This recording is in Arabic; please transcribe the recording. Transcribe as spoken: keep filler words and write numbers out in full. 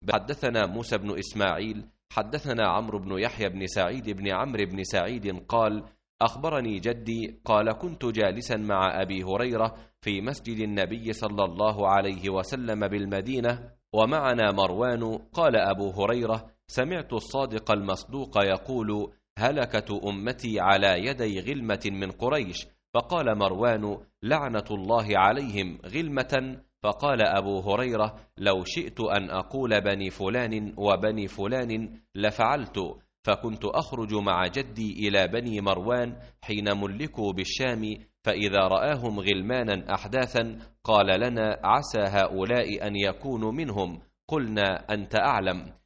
حدثنا موسى بن إسماعيل حدثنا عمرو بن يحيى بن سعيد بن عمرو بن سعيد قال أخبرني جدي قال كنت جالسا مع أبي هريرة في مسجد النبي صلى الله عليه وسلم بالمدينة ومعنا مروان. قال أبو هريرة سمعت الصادق المصدوق يقول هلكة أمتي على يدي غلمة من قريش. فقال مروان لعنة الله عليهم غلمة. فقال أبو هريرة لو شئت أن أقول بني فلان وبني فلان لفعلت. فكنت أخرج مع جدي إلى بني مروان حين ملكوا بالشام فإذا رآهم غلمانا أحداثا قال لنا عسى هؤلاء أن يكونوا منهم. قلنا أنت أعلم.